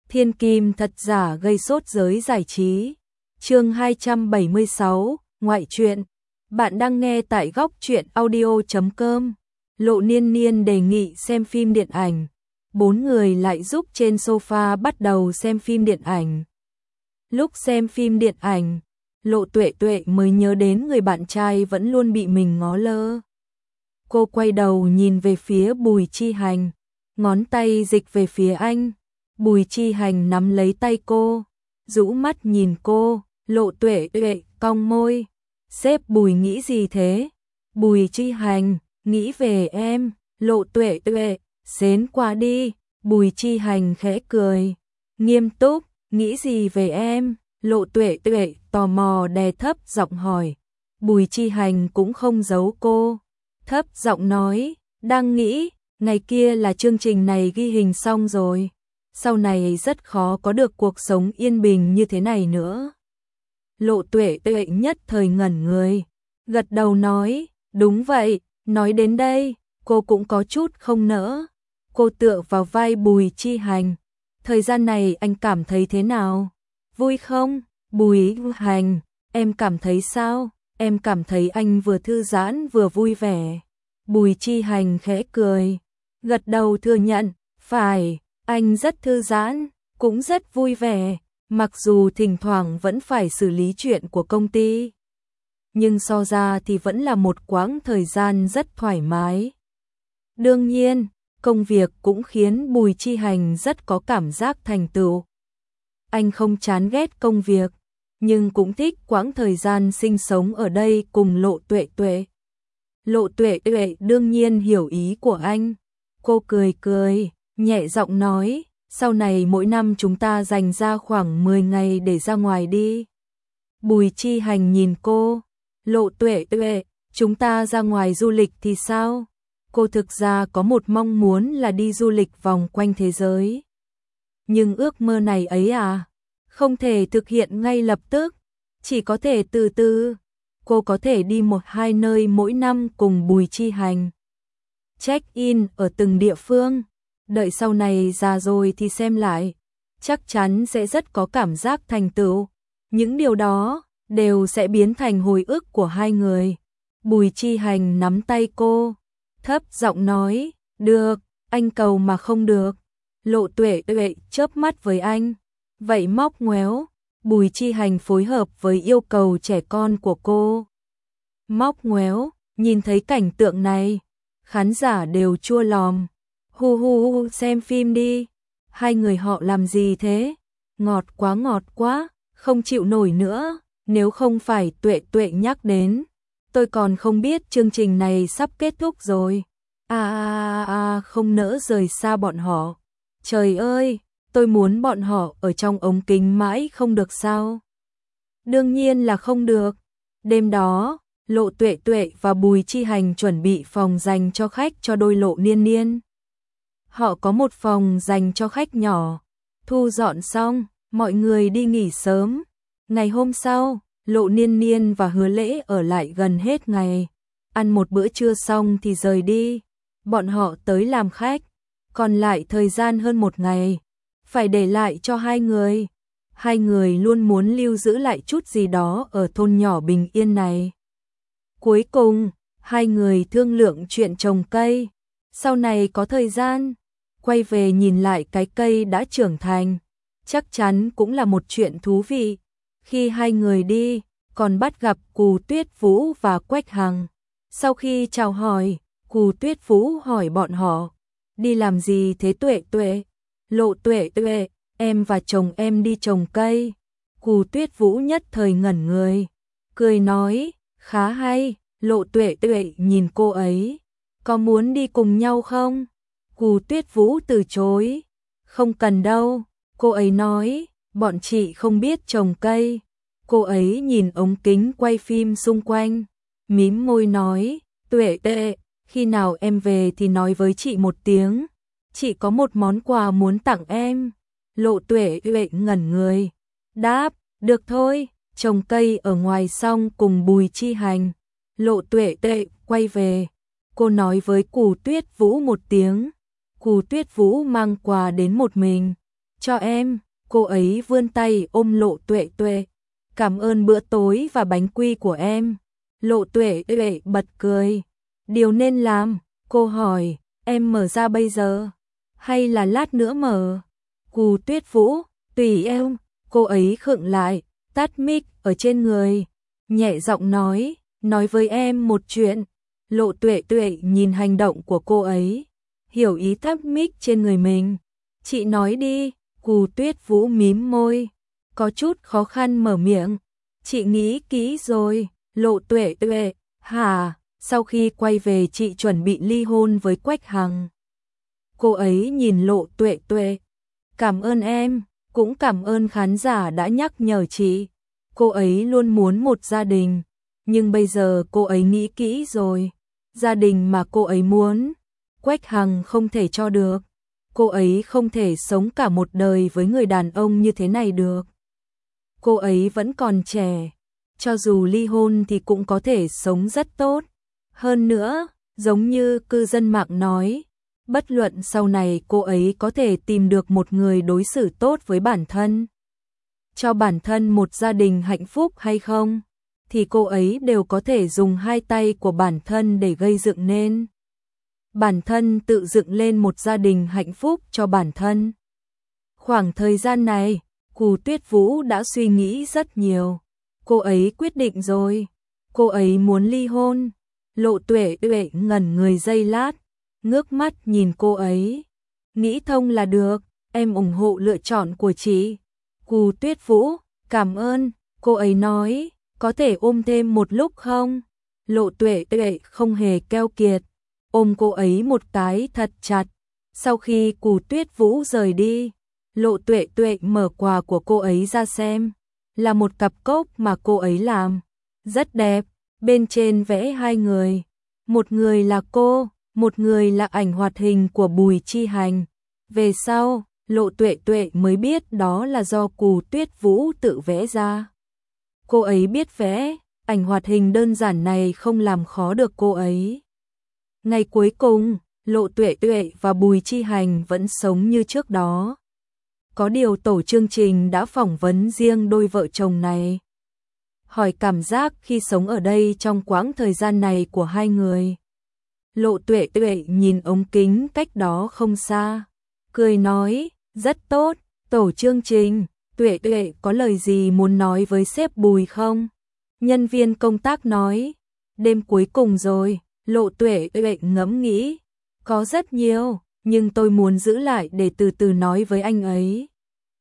Thiên kim thật giả gây sốt giới giải trí. Chương 276, ngoại truyện. Bạn đang nghe tại góc truyện audio.com. Lộ Niên Niên đề nghị xem phim điện ảnh. Bốn người lại giúp trên sofa bắt đầu xem phim điện ảnh. Lúc xem phim điện ảnh, Lộ Tuệ Tuệ mới nhớ đến người bạn trai vẫn luôn bị mình ngó lơ. Cô quay đầu nhìn về phía Bùi Chi Hành, ngón tay dịch về phía anh. Bùi Chi Hành nắm lấy tay cô, rũ mắt nhìn cô. Lộ Tuệ Tuệ cong môi. Sếp Bùi nghĩ gì thế? Bùi Chi Hành, nghĩ về em. Lộ Tuệ Tuệ, xến qua đi. Bùi Chi Hành khẽ cười. Nghiêm túc, nghĩ gì về em? Lộ Tuệ Tuệ tò mò đè thấp giọng hỏi. Bùi Chi Hành cũng không giấu cô. Thấp giọng nói, đang nghĩ, ngày kia là chương trình này ghi hình xong rồi. Sau này rất khó có được cuộc sống yên bình như thế này nữa. Lộ Tuệ Tuệ nhất thời ngẩn người, gật đầu nói, đúng vậy. Nói đến đây, cô cũng có chút không nỡ. Cô tựa vào vai Bùi Chi Hành. Thời gian này anh cảm thấy thế nào? Vui không? Bùi Hành, em cảm thấy sao? Em cảm thấy anh vừa thư giãn vừa vui vẻ. Bùi Chi Hành khẽ cười, gật đầu thừa nhận, phải, anh rất thư giãn, cũng rất vui vẻ, mặc dù thỉnh thoảng vẫn phải xử lý chuyện của công ty. Nhưng so ra thì vẫn là một quãng thời gian rất thoải mái. Đương nhiên, công việc cũng khiến Bùi Chi Hành rất có cảm giác thành tựu. Anh không chán ghét công việc, nhưng cũng thích quãng thời gian sinh sống ở đây cùng Lộ Tuệ Tuệ. Lộ Tuệ Tuệ đương nhiên hiểu ý của anh. Cô cười cười, nhẹ giọng nói, sau này mỗi năm chúng ta dành ra khoảng 10 ngày để ra ngoài đi. Bùi Chi Hành nhìn cô, Lộ Tuệ Tuệ, chúng ta ra ngoài du lịch thì sao? Cô thực ra có một mong muốn là đi du lịch vòng quanh thế giới. Nhưng ước mơ này ấy không thể thực hiện ngay lập tức, chỉ có thể từ từ. Cô có thể đi 1-2 nơi mỗi năm cùng Bùi Chi Hành. Check-in ở từng địa phương, đợi sau này già rồi thì xem lại, chắc chắn sẽ rất có cảm giác thành tựu. Những điều đó đều sẽ biến thành hồi ức của hai người. Bùi Chi Hành nắm tay cô, thấp giọng nói, được, anh cầu mà không được. Lộ Tuệ Tuệ chớp mắt với anh, vậy móc ngoéo. Bùi Chi Hành phối hợp với yêu cầu trẻ con của cô. Móc ngoéo, nhìn thấy cảnh tượng này, khán giả đều chua lòm. Hu hu hu, xem phim đi. Hai người họ làm gì thế? Ngọt quá, không chịu nổi nữa. Nếu không phải Tuệ Tuệ nhắc đến, tôi còn không biết chương trình này sắp kết thúc rồi. Không nỡ rời xa bọn họ. Trời ơi, tôi muốn bọn họ ở trong ống kính mãi không được sao? Đương nhiên là không được. Đêm đó, Lộ Tuệ Tuệ và Bùi Chi Hành chuẩn bị phòng dành cho khách cho đôi Lộ Niên Niên. Họ có một phòng dành cho khách nhỏ. Thu dọn xong, mọi người đi nghỉ sớm. Ngày hôm sau, Lộ Niên Niên và Hứa Lễ ở lại gần hết ngày. Ăn một bữa trưa xong thì rời đi. Bọn họ tới làm khách. Còn lại thời gian hơn một ngày, phải để lại cho hai người. Hai người luôn muốn lưu giữ lại chút gì đó ở thôn nhỏ bình yên này. Cuối cùng, hai người thương lượng chuyện trồng cây. Sau này có thời gian, quay về nhìn lại cái cây đã trưởng thành. Chắc chắn cũng là một chuyện thú vị. Khi hai người đi, còn bắt gặp Cù Tuyết Vũ và Quách Hằng. Sau khi chào hỏi, Cù Tuyết Vũ hỏi bọn họ, đi làm gì thế Tuệ Tuệ? Lộ Tuệ Tuệ, em và chồng em đi trồng cây. Cù Tuyết Vũ nhất thời ngẩn người, cười nói, khá hay. Lộ Tuệ Tuệ nhìn cô ấy, có muốn đi cùng nhau không? Cù Tuyết Vũ từ chối, không cần đâu. Cô ấy nói, bọn chị không biết trồng cây. Cô ấy nhìn ống kính quay phim xung quanh, mím môi nói, Tuệ Tuệ, khi nào em về thì nói với chị một tiếng. Chị có một món quà muốn tặng em. Lộ Tuệ Tuệ ngẩn người, đáp, được thôi. Trồng cây ở ngoài xong cùng Bùi Chi Hành, Lộ Tuệ Tuệ quay về. Cô nói với Cù Tuyết Vũ một tiếng. Cù Tuyết Vũ mang quà đến một mình. Cho em, cô ấy vươn tay ôm Lộ Tuệ Tuệ. Cảm ơn bữa tối và bánh quy của em. Lộ Tuệ Tuệ bật cười. Điều nên làm, cô hỏi, em mở ra bây giờ, hay là lát nữa mở? Cù Tuyết Vũ, tùy em, cô ấy khựng lại, tắt mic ở trên người, nhẹ giọng nói với em một chuyện. Lộ Tuệ Tuệ nhìn hành động của cô ấy, hiểu ý tắt mic trên người mình. Chị nói đi, Cù Tuyết Vũ mím môi, có chút khó khăn mở miệng. Chị nghĩ kỹ rồi. Lộ Tuệ Tuệ, hả? Sau khi quay về chị chuẩn bị ly hôn với Quách Hằng. Cô ấy nhìn Lộ Tuệ Tuệ. Cảm ơn em, cũng cảm ơn khán giả đã nhắc nhở chị. Cô ấy luôn muốn một gia đình, nhưng bây giờ cô ấy nghĩ kỹ rồi. Gia đình mà cô ấy muốn, Quách Hằng không thể cho được. Cô ấy không thể sống cả một đời với người đàn ông như thế này được. Cô ấy vẫn còn trẻ, cho dù ly hôn thì cũng có thể sống rất tốt. Hơn nữa, giống như cư dân mạng nói, bất luận sau này cô ấy có thể tìm được một người đối xử tốt với bản thân, cho bản thân một gia đình hạnh phúc hay không, thì cô ấy đều có thể dùng hai tay của bản thân để gây dựng nên. Bản thân tự dựng lên một gia đình hạnh phúc cho bản thân. Khoảng thời gian này, Cù Tuyết Vũ đã suy nghĩ rất nhiều. Cô ấy quyết định rồi. Cô ấy muốn ly hôn. Lộ Tuệ Tuệ ngẩn người giây lát, ngước mắt nhìn cô ấy. Nghĩ thông là được, em ủng hộ lựa chọn của chị. Cù Tuyết Vũ, cảm ơn. Cô ấy nói, có thể ôm thêm một lúc không? Lộ Tuệ Tuệ không hề keo kiệt, ôm cô ấy một cái thật chặt. Sau khi Cù Tuyết Vũ rời đi, Lộ Tuệ Tuệ mở quà của cô ấy ra xem, là một cặp cốc mà cô ấy làm, rất đẹp, bên trên vẽ hai người, một người là cô, một người là ảnh hoạt hình của Bùi Chi Hành. Về sau, Lộ Tuệ Tuệ mới biết đó là do Cù Tuyết Vũ tự vẽ ra. Cô ấy biết vẽ, ảnh hoạt hình đơn giản này không làm khó được cô ấy. Ngày cuối cùng, Lộ Tuệ Tuệ và Bùi Chi Hành vẫn sống như trước đó. Có điều tổ chương trình đã phỏng vấn riêng đôi vợ chồng này, hỏi cảm giác khi sống ở đây trong quãng thời gian này của hai người. Lộ Tuệ Tuệ nhìn ống kính cách đó không xa, cười nói, rất tốt. Tổ chương trình, Tuệ Tuệ có lời gì muốn nói với sếp Bùi không? Nhân viên công tác nói, đêm cuối cùng rồi. Lộ Tuệ Tuệ ngẫm nghĩ, có rất nhiều, nhưng tôi muốn giữ lại để từ từ nói với anh ấy.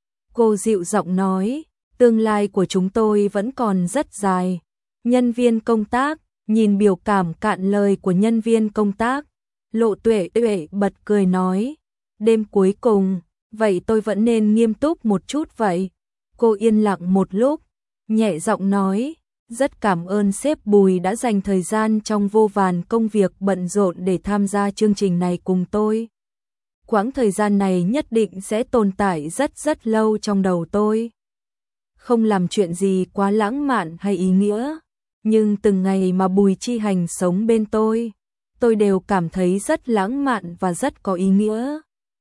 Cô dịu giọng nói, tương lai của chúng tôi vẫn còn rất dài. Nhân viên công tác, nhìn biểu cảm cạn lời của nhân viên công tác, Lộ Tuệ Tuệ bật cười nói, đêm cuối cùng, vậy tôi vẫn nên nghiêm túc một chút vậy. Cô yên lặng một lúc, nhẹ giọng nói, rất cảm ơn sếp Bùi đã dành thời gian trong vô vàn công việc bận rộn để tham gia chương trình này cùng tôi. Quãng thời gian này nhất định sẽ tồn tại rất lâu trong đầu tôi. Không làm chuyện gì quá lãng mạn hay ý nghĩa, nhưng từng ngày mà Bùi Chi Hành sống bên tôi đều cảm thấy rất lãng mạn và rất có ý nghĩa.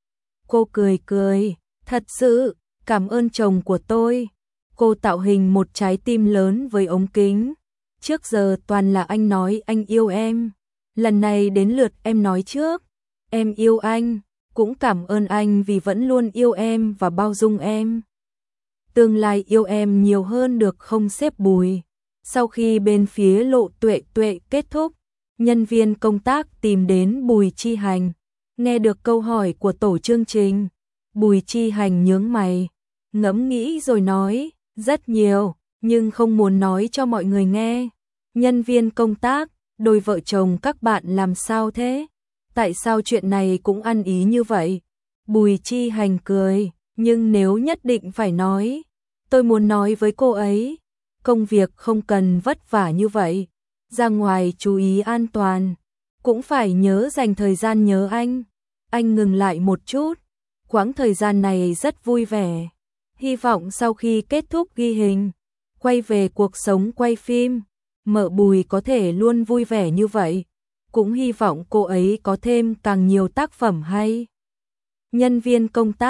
Cô cười cười, thật sự, cảm ơn chồng của tôi. Cô tạo hình một trái tim lớn với ống kính. Trước giờ toàn là anh nói anh yêu em. Lần này đến lượt em nói trước. Em yêu anh, cũng cảm ơn anh vì vẫn luôn yêu em và bao dung em. Tương lai yêu em nhiều hơn được không sếp Bùi? Sau khi bên phía Lộ Tuệ Tuệ kết thúc, nhân viên công tác tìm đến Bùi Chi Hành. Nghe được câu hỏi của tổ chương trình, Bùi Chi Hành nhướng mày, ngẫm nghĩ rồi nói, rất nhiều, nhưng không muốn nói cho mọi người nghe. Nhân viên công tác, đôi vợ chồng các bạn làm sao thế? Tại sao chuyện này cũng ăn ý như vậy? Bùi Chi Hành cười, nhưng nếu nhất định phải nói, tôi muốn nói với cô ấy, công việc không cần vất vả như vậy, ra ngoài chú ý an toàn, cũng phải nhớ dành thời gian nhớ anh. Anh ngừng lại một chút, quãng thời gian này rất vui vẻ. Hy vọng sau khi kết thúc ghi hình, quay về cuộc sống quay phim, mợ Bùi có thể luôn vui vẻ như vậy. Cũng hy vọng cô ấy có thêm càng nhiều tác phẩm hay. Nhân viên công tác,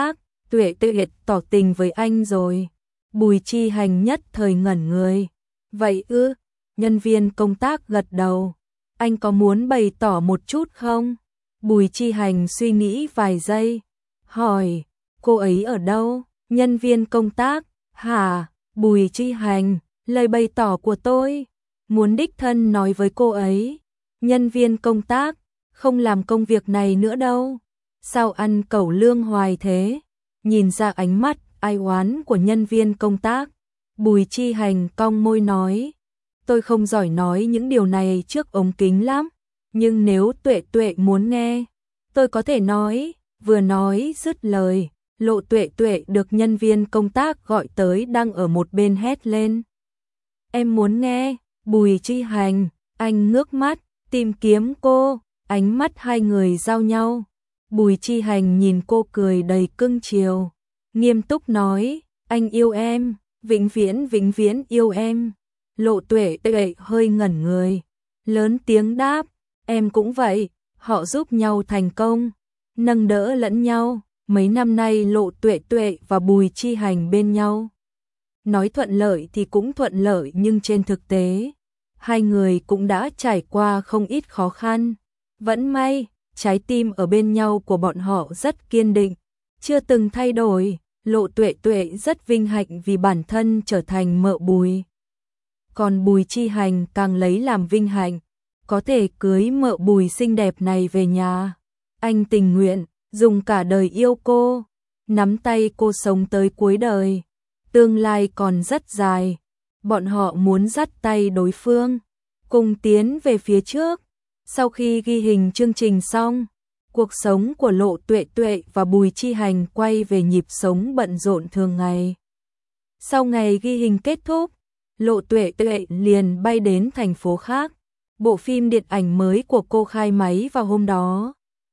Tuệ Tuệ tỏ tình với anh rồi. Bùi Chi Hành nhất thời ngẩn người. Vậy ư? Nhân viên công tác gật đầu. Anh có muốn bày tỏ một chút không? Bùi Chi Hành suy nghĩ vài giây. Hỏi, cô ấy ở đâu? Nhân viên công tác, hả? Bùi Chi Hành, lời bày tỏ của tôi. Muốn đích thân nói với cô ấy. Nhân viên công tác, không làm công việc này nữa đâu. Sao ăn cẩu lương hoài thế? Nhìn ra ánh mắt ai oán của nhân viên công tác, Bùi Chi Hành cong môi nói, tôi không giỏi nói những điều này trước ống kính lắm, nhưng nếu Tuệ Tuệ muốn nghe, tôi có thể nói. Vừa nói dứt lời, Lộ Tuệ Tuệ được nhân viên công tác gọi tới đang ở một bên hét lên. Em muốn nghe. Bùi Chi Hành, anh ngước mắt, tìm kiếm cô, ánh mắt hai người giao nhau. Bùi Chi Hành nhìn cô cười đầy cưng chiều, nghiêm túc nói, anh yêu em, vĩnh viễn yêu em. Lộ Tuệ Tuệ hơi ngẩn người, lớn tiếng đáp, em cũng vậy. Họ giúp nhau thành công, nâng đỡ lẫn nhau. Mấy năm nay Lộ Tuệ Tuệ và Bùi Chi Hành bên nhau. Nói thuận lợi thì cũng thuận lợi, nhưng trên thực tế, hai người cũng đã trải qua không ít khó khăn. Vẫn may, trái tim ở bên nhau của bọn họ rất kiên định, chưa từng thay đổi. Lộ Tuệ Tuệ rất vinh hạnh vì bản thân trở thành mợ Bùi. Còn Bùi Chi Hành càng lấy làm vinh hạnh, có thể cưới mợ Bùi xinh đẹp này về nhà. Anh tình nguyện, dùng cả đời yêu cô, nắm tay cô sống tới cuối đời. Tương lai còn rất dài, bọn họ muốn dắt tay đối phương, cùng tiến về phía trước. Sau khi ghi hình chương trình xong, cuộc sống của Lộ Tuệ Tuệ và Bùi Chi Hành quay về nhịp sống bận rộn thường ngày. Sau ngày ghi hình kết thúc, Lộ Tuệ Tuệ liền bay đến thành phố khác. Bộ phim điện ảnh mới của cô khai máy vào hôm đó.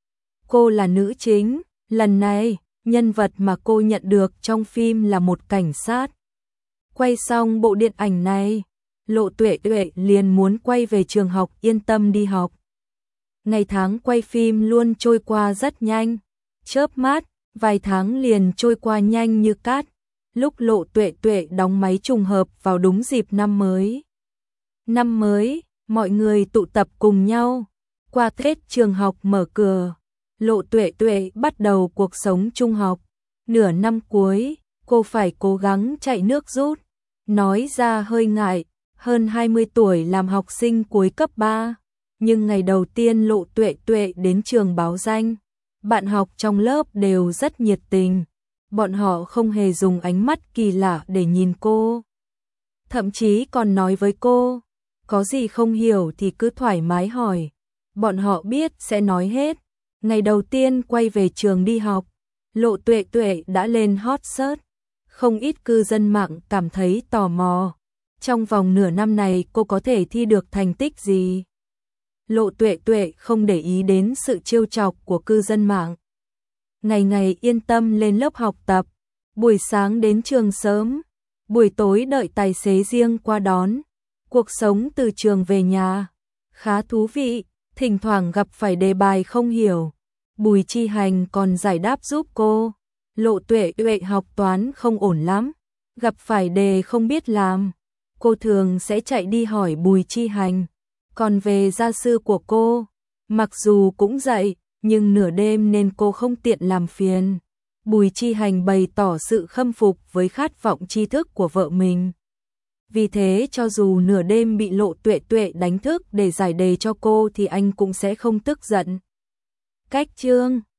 Cô là nữ chính, lần này, nhân vật mà cô nhận được trong phim là một cảnh sát. Quay xong bộ điện ảnh này, Lộ Tuệ Tuệ liền muốn quay về trường học yên tâm đi học. Ngày tháng quay phim luôn trôi qua rất nhanh, chớp mắt, vài tháng liền trôi qua nhanh như cát. Lúc Lộ Tuệ Tuệ đóng máy trùng hợp vào đúng dịp năm mới. Năm mới, mọi người tụ tập cùng nhau. Qua Tết trường học mở cửa, Lộ Tuệ Tuệ bắt đầu cuộc sống trung học. Nửa năm cuối, cô phải cố gắng chạy nước rút. Nói ra hơi ngại, hơn 20 tuổi làm học sinh cuối cấp 3. Nhưng ngày đầu tiên Lộ Tuệ Tuệ đến trường báo danh, bạn học trong lớp đều rất nhiệt tình. Bọn họ không hề dùng ánh mắt kỳ lạ để nhìn cô. Thậm chí còn nói với cô, có gì không hiểu thì cứ thoải mái hỏi. Bọn họ biết sẽ nói hết. Ngày đầu tiên quay về trường đi học, Lộ Tuệ Tuệ đã lên hot search. Không ít cư dân mạng cảm thấy tò mò. Trong vòng nửa năm này cô có thể thi được thành tích gì? Lộ Tuệ Tuệ không để ý đến sự trêu chọc của cư dân mạng. Ngày ngày yên tâm lên lớp học tập. Buổi sáng đến trường sớm, buổi tối đợi tài xế riêng qua đón. Cuộc sống từ trường về nhà khá thú vị, thỉnh thoảng gặp phải đề bài không hiểu, Bùi Chi Hành còn giải đáp giúp cô. Lộ Tuệ Tuệ học toán không ổn lắm, gặp phải đề không biết làm, cô thường sẽ chạy đi hỏi Bùi Chi Hành. Còn về gia sư của cô, mặc dù cũng dạy, nhưng nửa đêm nên cô không tiện làm phiền. Bùi Chi Hành bày tỏ sự khâm phục với khát vọng tri thức của vợ mình. Vì thế cho dù nửa đêm bị Lộ Tuệ Tuệ đánh thức để giải đề cho cô thì anh cũng sẽ không tức giận. Cách chương